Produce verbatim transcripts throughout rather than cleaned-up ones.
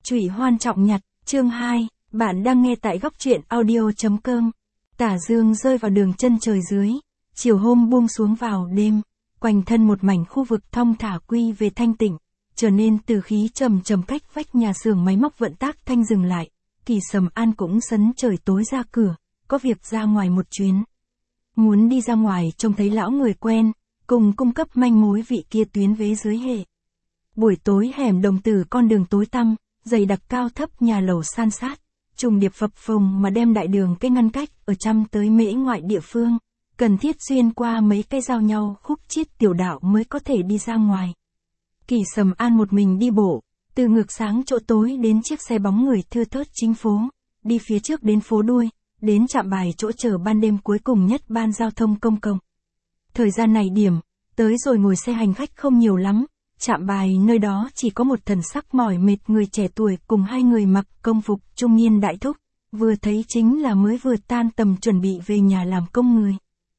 Trụy Hoan Trọng Nhặt, chương hai, bạn đang nghe tại góc truyện audio chấm com. Tà dương rơi vào đường chân trời dưới, chiều hôm buông xuống vào đêm, quanh thân một mảnh khu vực thong thả quy về thanh tịnh, trở nên từ khí trầm trầm cách vách nhà xưởng máy móc vận tác thanh dừng lại. Kỳ Sầm An cũng sấn trời tối ra cửa, có việc ra ngoài một chuyến. Muốn đi ra ngoài trông thấy lão người quen, cùng cung cấp manh mối vị kia tuyến vế dưới hệ. Buổi tối hẻm Đồng Tử con đường tối tăm, dày đặc cao thấp nhà lầu san sát, trùng điệp phập phồng mà đem đại đường cái ngăn cách ở trăm tới mễ ngoại địa phương, cần thiết xuyên qua mấy cái giao nhau khúc chiết tiểu đạo mới có thể đi ra ngoài. Kỳ Sầm An một mình đi bộ, từ ngược sáng chỗ tối đến chiếc xe bóng người thưa thớt chính phố, đi phía trước đến phố đuôi, đến trạm bài chỗ chờ ban đêm cuối cùng nhất ban giao thông công cộng. Thời gian này điểm, tới rồi ngồi xe hành khách không nhiều lắm, trạm bài nơi đó chỉ có một thần sắc mỏi mệt người trẻ tuổi cùng hai người mặc công phục trung niên đại thúc, vừa thấy chính là mới vừa tan tầm chuẩn bị về nhà làm công người.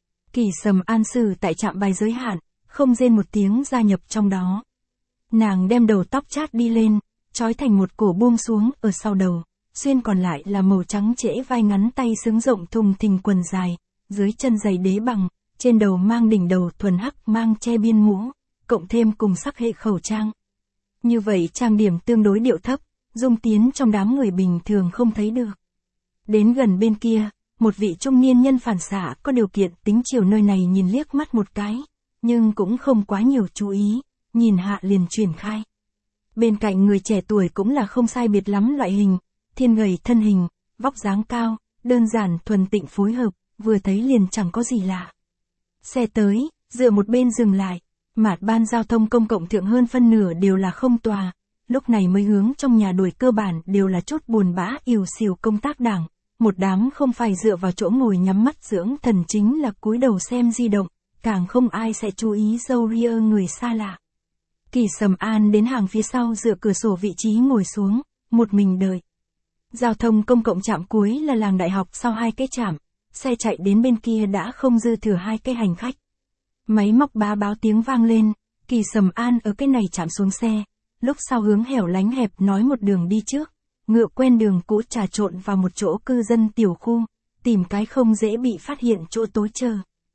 Kỳ Sầm An xử tại trạm bài giới hạn, không rên một tiếng gia nhập trong đó. Nàng đem đầu tóc chát đi lên, trói thành một cổ buông xuống ở sau đầu, xuyên còn lại là màu trắng trễ vai ngắn tay xứng rộng thùng thình quần dài, dưới chân giày đế bằng, trên đầu mang đỉnh đầu thuần hắc mang che biên mũ, cộng thêm cùng sắc hệ khẩu trang. Như vậy trang điểm tương đối điệu thấp, dung tiến trong đám người bình thường không thấy được. Đến gần bên kia, một vị trung niên nhân phản xạ có điều kiện tính chiều nơi này nhìn liếc mắt một cái, nhưng cũng không quá nhiều chú ý, nhìn hạ liền truyền khai. Bên cạnh người trẻ tuổi cũng là không sai biệt lắm loại hình, thiên gầy thân hình, vóc dáng cao, đơn giản thuần tịnh phối hợp, vừa thấy liền chẳng có gì lạ. Xe tới, dựa một bên dừng lại, mạt ban giao thông công cộng thượng hơn phân nửa đều là không tòa, lúc này mới hướng trong nhà đuổi cơ bản đều là chút buồn bã ỉu xìu công tác đảng, một đám không phải dựa vào chỗ ngồi nhắm mắt dưỡng thần chính là cúi đầu xem di động, càng không ai sẽ chú ý dâu ria người xa lạ. Kỳ Sầm An đến hàng phía sau dựa cửa sổ vị trí ngồi xuống, một mình đợi. Giao thông công cộng trạm cuối là làng đại học sau hai cái trạm, xe chạy đến bên kia đã không dư thừa hai cái hành khách. Máy móc bá báo tiếng vang lên, Kỳ Sầm An ở cái này chạm xuống xe, lúc sau hướng hẻo lánh hẹp nói một đường đi trước, ngựa quen đường cũ trà trộn vào một chỗ cư dân tiểu khu, tìm cái không dễ bị phát hiện chỗ tối chờ.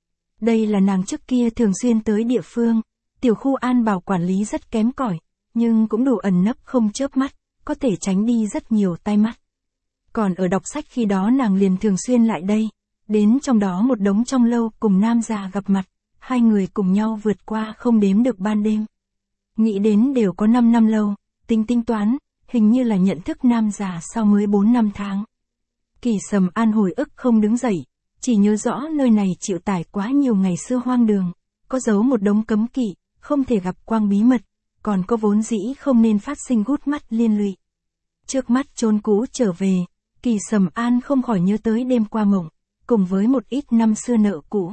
Đây là nàng trước kia thường xuyên tới địa phương, tiểu khu an bảo quản lý rất kém cỏi, nhưng cũng đủ ẩn nấp không chớp mắt, có thể tránh đi rất nhiều tai mắt. Còn ở đọc sách khi đó nàng liền thường xuyên lại đây, đến trong đó một đống trong lâu cùng nam già gặp mặt, hai người cùng nhau vượt qua không đếm được ban đêm. Nghĩ đến đều có năm năm lâu, tính tính toán, hình như là nhận thức nam già sau mới bốn năm tháng. Kỳ Sầm An hồi ức không đứng dậy, chỉ nhớ rõ nơi này chịu tải quá nhiều ngày xưa hoang đường, có giấu một đống cấm kỵ, không thể gặp quang bí mật, còn có vốn dĩ không nên phát sinh gút mắt liên lụy. Trước mắt chốn cũ trở về, Kỳ Sầm An không khỏi nhớ tới đêm qua mộng, cùng với một ít năm xưa nợ cũ.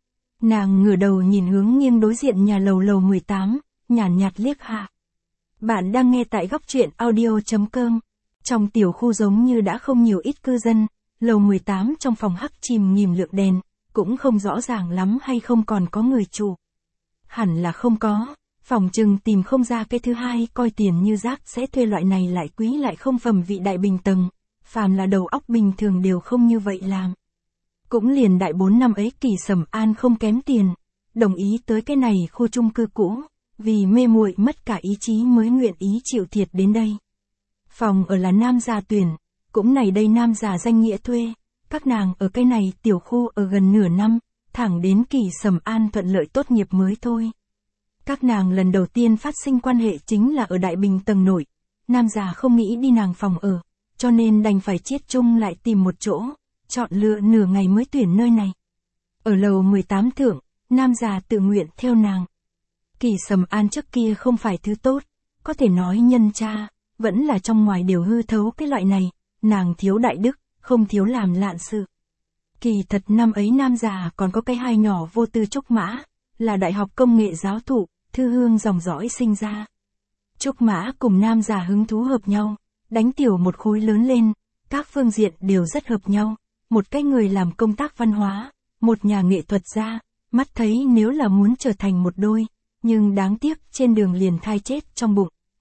Nàng ngửa đầu nhìn hướng nghiêng đối diện nhà lầu lầu mười tám, nhàn nhạt liếc hạ. Bạn đang nghe tại góc truyện audio chấm com. Trong tiểu khu giống như đã không nhiều ít cư dân, lầu mười tám trong phòng hắc chìm nghỉm lượng đèn, cũng không rõ ràng lắm hay không còn có người trụ. Hẳn là không có, phòng chừng tìm không ra cái thứ hai coi tiền như rác sẽ thuê loại này lại quý lại không phẩm vị đại bình tầng, phàm là đầu óc bình thường đều không như vậy làm. Cũng liền đại bốn năm ấy Kỳ Sầm An không kém tiền, đồng ý tới cái này khu chung cư cũ, vì mê muội mất cả ý chí mới nguyện ý chịu thiệt đến đây. Phòng ở là nam già tuyển, cũng này đây nam già danh nghĩa thuê, các nàng ở cái này tiểu khu ở gần nửa năm, thẳng đến Kỳ Sầm An thuận lợi tốt nghiệp mới thôi. Các nàng lần đầu tiên phát sinh quan hệ chính là ở Đại Bình tầng nội, nam già không nghĩ đi nàng phòng ở, cho nên đành phải chiết chung lại tìm một chỗ, chọn lựa nửa ngày mới tuyển nơi này. Ở lầu mười tám thượng, nam già tự nguyện theo nàng. Kỳ Sầm An trước kia không phải thứ tốt, có thể nói nhân cha, vẫn là trong ngoài đều hư thấu cái loại này, nàng thiếu đại đức, không thiếu làm lạn sự. Kỳ thật năm ấy nam già còn có cái hai nhỏ vô tư Trúc Mã, là đại học công nghệ giáo thụ, thư hương dòng dõi sinh ra. Trúc Mã cùng nam già hứng thú hợp nhau, đánh tiểu một khối lớn lên, các phương diện đều rất hợp nhau, một cái người làm công tác văn hóa, một nhà nghệ thuật gia, mắt thấy nếu là muốn trở thành một đôi, nhưng đáng tiếc trên đường liền thai chết trong bụng,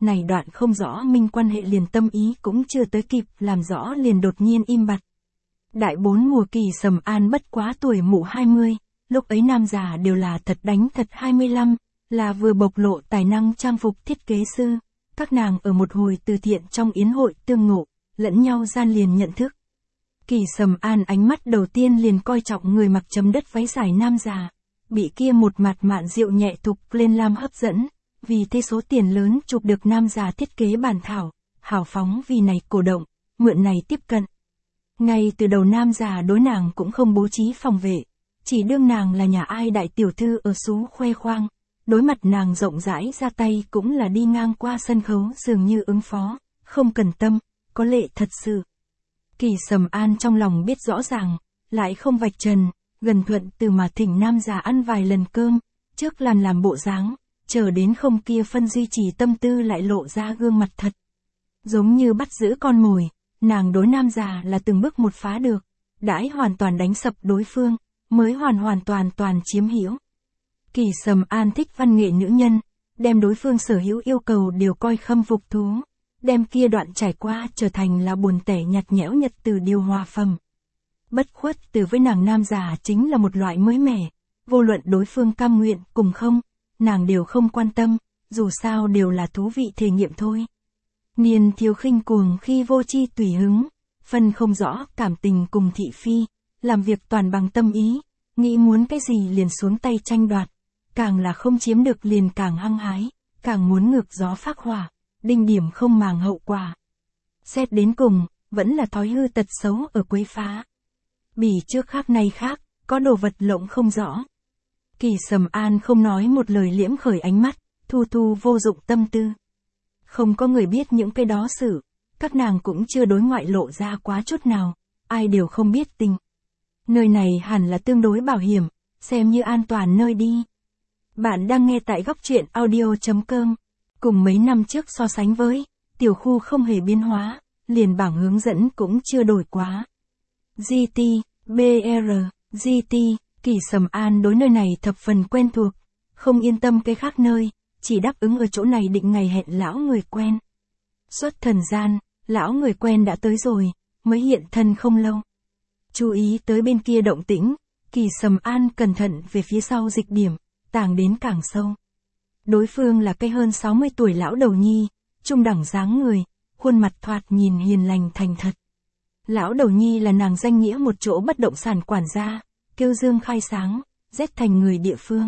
này đoạn không rõ minh quan hệ liền tâm ý cũng chưa tới kịp làm rõ liền đột nhiên im bặt. Đại bốn mùa Kỳ Sầm An bất quá tuổi mụ hai mươi, lúc ấy nam già đều là thật đánh thật hai mươi lăm, là vừa bộc lộ tài năng trang phục thiết kế sư. Các nàng ở một hồi từ thiện trong yến hội tương ngộ, lẫn nhau gian liền nhận thức. Kỳ Sầm An ánh mắt đầu tiên liền coi trọng người mặc chấm đất váy dài nam già, bị kia một mặt mạn rượu nhẹ thục lên lam hấp dẫn, vì thế số tiền lớn chụp được nam già thiết kế bản thảo, hào phóng vì này cổ động, mượn này tiếp cận. Ngay từ đầu nam già đối nàng cũng không bố trí phòng vệ, chỉ đương nàng là nhà ai đại tiểu thư ở xú khoe khoang, đối mặt nàng rộng rãi ra tay cũng là đi ngang qua sân khấu dường như ứng phó, không cần tâm, có lệ thật sự. Kỳ Sầm An trong lòng biết rõ ràng, lại không vạch trần, gần thuận từ mà thỉnh nam già ăn vài lần cơm, trước làn làm bộ dáng, chờ đến không kia phân duy trì tâm tư lại lộ ra gương mặt thật. Giống như bắt giữ con mồi, nàng đối nam già là từng bước một phá được, đãi hoàn toàn đánh sập đối phương, mới hoàn hoàn toàn toàn chiếm hữu. Kỳ Sầm An thích văn nghệ nữ nhân, đem đối phương sở hữu yêu cầu đều coi khâm phục thú, đem kia đoạn trải qua trở thành là buồn tẻ nhạt nhẽo nhật từ điều hòa phẩm. Bất khuất từ với nàng nam già chính là một loại mới mẻ, vô luận đối phương cam nguyện cùng không, nàng đều không quan tâm, dù sao đều là thú vị thể nghiệm thôi. Niên thiếu khinh cuồng khi vô chi tùy hứng, phân không rõ cảm tình cùng thị phi, làm việc toàn bằng tâm ý, nghĩ muốn cái gì liền xuống tay tranh đoạt, càng là không chiếm được liền càng hăng hái, càng muốn ngược gió phác hỏa, đinh điểm không màng hậu quả. Xét đến cùng, vẫn là thói hư tật xấu ở quấy phá. Bỉ trước khác nay khác, có đồ vật lộng không rõ. Kỳ Sầm An không nói một lời liễm khởi ánh mắt, thu thu vô dụng tâm tư. Không có người biết những cái đó sự, các nàng cũng chưa đối ngoại lộ ra quá chút nào, ai đều không biết tình. Nơi này hẳn là tương đối bảo hiểm, xem như an toàn nơi đi. Bạn đang nghe tại góc truyện audio chấm com. Cùng mấy năm trước so sánh với, tiểu khu không hề biến hóa, liền bảng hướng dẫn cũng chưa đổi quá. giê tê, bê rờ, giê tê, Kỳ Sầm An đối nơi này thập phần quen thuộc, không yên tâm cái khác nơi, chỉ đáp ứng ở chỗ này định ngày hẹn lão người quen. Suốt thần gian, lão người quen đã tới rồi, mới hiện thân không lâu. Chú ý tới bên kia động tĩnh, Kỳ Sầm An cẩn thận về phía sau dịch điểm, tàng đến càng sâu. Đối phương là cái hơn sáu mươi tuổi lão đầu nhi, trung đẳng dáng người, khuôn mặt thoạt nhìn hiền lành thành thật. Lão đầu nhi là nàng danh nghĩa một chỗ bất động sản quản gia, kêu Dương Khai Sáng, rét thành người địa phương.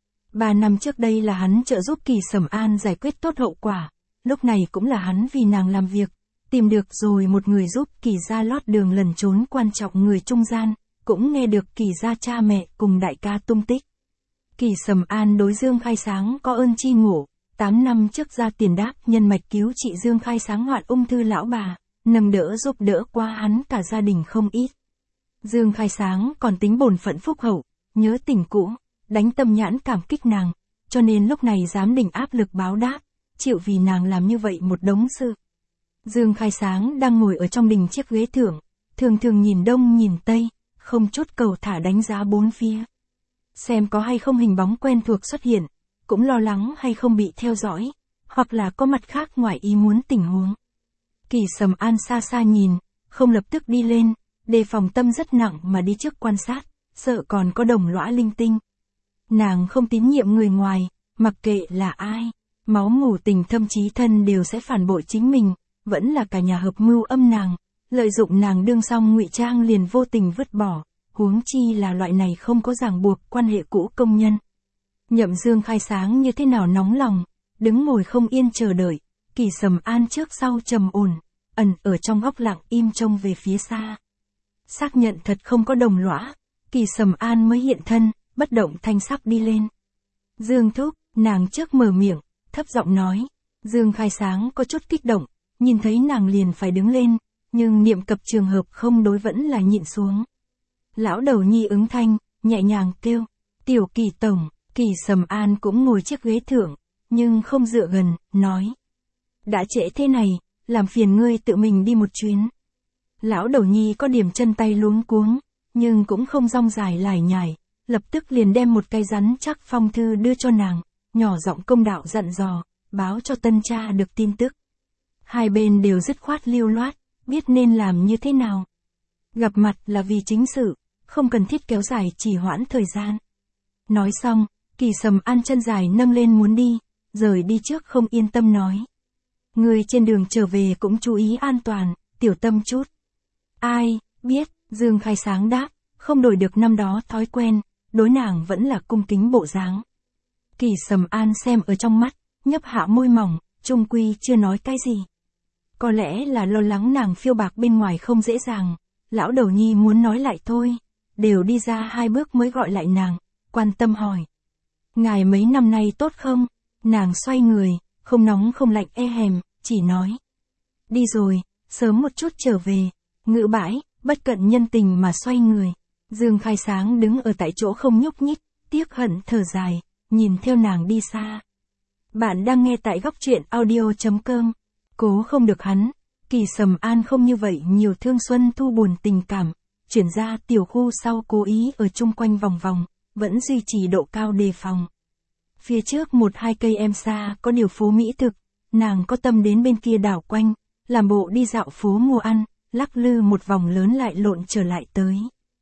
Ba năm trước đây là hắn trợ giúp Kỳ Sầm An giải quyết tốt hậu quả, lúc này cũng là hắn vì nàng làm việc, tìm được rồi một người giúp Kỳ gia lót đường lẩn trốn quan trọng người trung gian, cũng nghe được Kỳ gia cha mẹ cùng đại ca tung tích. Kỳ Sầm An đối Dương Khai Sáng có ơn chi ngộ, tám năm trước ra tiền đáp nhân mạch cứu trị Dương Khai Sáng hoạn ung thư lão bà, nâng đỡ giúp đỡ qua hắn cả gia đình không ít. Dương Khai Sáng còn tính bổn phận phúc hậu, nhớ tình cũ, đánh tâm nhãn cảm kích nàng, cho nên lúc này dám đỉnh áp lực báo đáp, chịu vì nàng làm như vậy một đống sự. Dương Khai Sáng đang ngồi ở trong đình chiếc ghế thưởng, thường thường nhìn đông nhìn tây, không chút cầu thả đánh giá bốn phía. Xem có hay không hình bóng quen thuộc xuất hiện, cũng lo lắng hay không bị theo dõi, hoặc là có mặt khác ngoài ý muốn tình huống. Kỳ Sầm An xa xa nhìn, không lập tức đi lên, đề phòng tâm rất nặng mà đi trước quan sát, sợ còn có đồng lõa linh tinh. Nàng không tín nhiệm người ngoài, mặc kệ là ai, máu mủ tình thâm chí thân đều sẽ phản bội chính mình, vẫn là cả nhà hợp mưu âm nàng, lợi dụng nàng đương xong ngụy trang liền vô tình vứt bỏ, huống chi là loại này không có ràng buộc quan hệ cũ công nhân. Nhậm Dương Khai Sáng như thế nào nóng lòng, đứng ngồi không yên chờ đợi, Kỳ Sầm An trước sau trầm ổn, ẩn ở trong góc lặng im trông về phía xa. Xác nhận thật không có đồng lõa, Kỳ Sầm An mới hiện thân, bất động thanh sắc đi lên. Dương thúc, nàng trước mở miệng, thấp giọng nói. Dương Khai Sáng có chút kích động, nhìn thấy nàng liền phải đứng lên, nhưng niệm cập trường hợp không đối vẫn là nhịn xuống. Lão đầu nhi ứng thanh, nhẹ nhàng kêu, tiểu Kỳ tổng. Kỳ Sầm An cũng ngồi chiếc ghế thượng, nhưng không dựa gần, nói. Đã trễ thế này, làm phiền ngươi tự mình đi một chuyến. Lão đầu nhi có điểm chân tay luống cuống, nhưng cũng không rong dài lải nhải, lập tức liền đem một cái rắn chắc phong thư đưa cho nàng, nhỏ giọng công đạo dặn dò, báo cho tân cha được tin tức. Hai bên đều dứt khoát lưu loát, biết nên làm như thế nào. Gặp mặt là vì chính sự, không cần thiết kéo dài trì hoãn thời gian. Nói xong, Kỳ Sầm An chân dài nâng lên muốn đi, rời đi trước không yên tâm nói. Người trên đường trở về cũng chú ý an toàn, tiểu tâm chút. Ai, biết, Dương Khai Sáng đáp, không đổi được năm đó thói quen, đối nàng vẫn là cung kính bộ dáng. Kỳ Sầm An xem ở trong mắt, nhấp hạ môi mỏng, trung quy chưa nói cái gì. Có lẽ là lo lắng nàng phiêu bạc bên ngoài không dễ dàng, lão đầu nhi muốn nói lại thôi, đều đi ra hai bước mới gọi lại nàng, quan tâm hỏi. Ngài mấy năm nay tốt không? Nàng xoay người, không nóng không lạnh e hèm, chỉ nói. Đi rồi, sớm một chút trở về, ngự bãi, bất cận nhân tình mà xoay người. Dương Khai Sáng đứng ở tại chỗ không nhúc nhích, tiếc hận thở dài, nhìn theo nàng đi xa. Bạn đang nghe tại góc truyện audio.com. Cố không được hắn, Kỳ Sầm An không như vậy nhiều thương xuân thu buồn tình cảm, chuyển ra tiểu khu sau cố ý ở chung quanh vòng vòng, vẫn duy trì độ cao đề phòng. Phía trước một hai cây em xa có điều phố mỹ thực, nàng có tâm đến bên kia đảo quanh, làm bộ đi dạo phố mua ăn, lắc lư một vòng lớn lại lộn trở lại tới.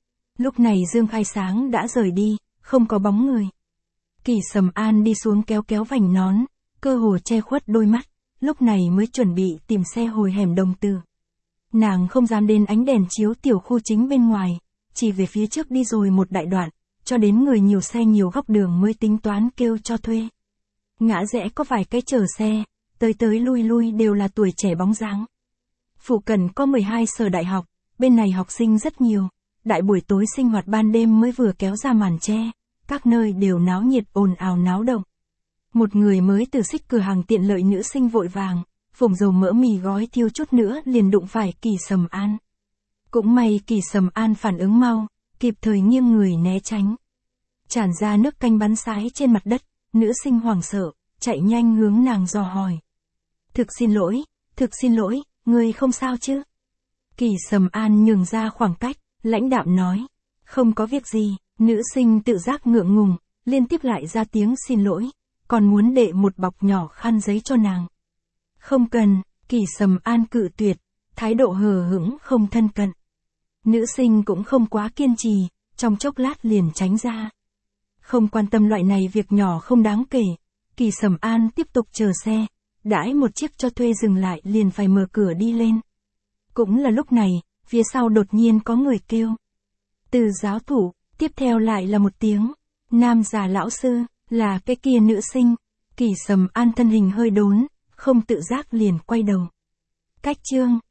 Lúc này Dương Khai Sáng đã rời đi, không có bóng người. Kỳ Sầm An đi xuống kéo kéo vành nón, cơ hồ che khuất đôi mắt, lúc này mới chuẩn bị tìm xe hồi hẻm Đồng Từ. Nàng không dám đến ánh đèn chiếu tiểu khu chính bên ngoài, chỉ về phía trước đi rồi một đại đoạn, cho đến người nhiều xe nhiều góc đường mới tính toán kêu cho thuê. Ngã rẽ có vài cái chở xe, tới tới lui lui đều là tuổi trẻ bóng dáng. Phụ cận có mười hai sở đại học, bên này học sinh rất nhiều, đại buổi tối sinh hoạt ban đêm mới vừa kéo ra màn che, các nơi đều náo nhiệt ồn ào náo động. Một người mới từ xích cửa hàng tiện lợi nữ sinh vội vàng, phùng dầu mỡ mì gói thiêu chút nữa liền đụng phải Kỳ Sầm An. Cũng may Kỳ Sầm An phản ứng mau, kịp thời nghiêng người né tránh. Tràn ra nước canh bắn sái trên mặt đất, nữ sinh hoảng sợ, chạy nhanh hướng nàng dò hỏi. Thực xin lỗi, thực xin lỗi, người không sao chứ? Kỳ Sầm An nhường ra khoảng cách, lãnh đạm nói. Không có việc gì, nữ sinh tự giác ngượng ngùng, liên tiếp lại ra tiếng xin lỗi, còn muốn đệ một bọc nhỏ khăn giấy cho nàng. Không cần, Kỳ Sầm An cự tuyệt, thái độ hờ hững không thân cận. Nữ sinh cũng không quá kiên trì, trong chốc lát liền tránh ra. Không quan tâm loại này việc nhỏ không đáng kể, Kỳ Sầm An tiếp tục chờ xe, đãi một chiếc cho thuê dừng lại liền phải mở cửa đi lên. Cũng là lúc này, phía sau đột nhiên có người kêu. Từ giáo thủ, tiếp theo lại là một tiếng. Nam già lão sư, là cái kia nữ sinh. Kỳ Sầm An thân hình hơi đốn, không tự giác liền quay đầu. Cách chương.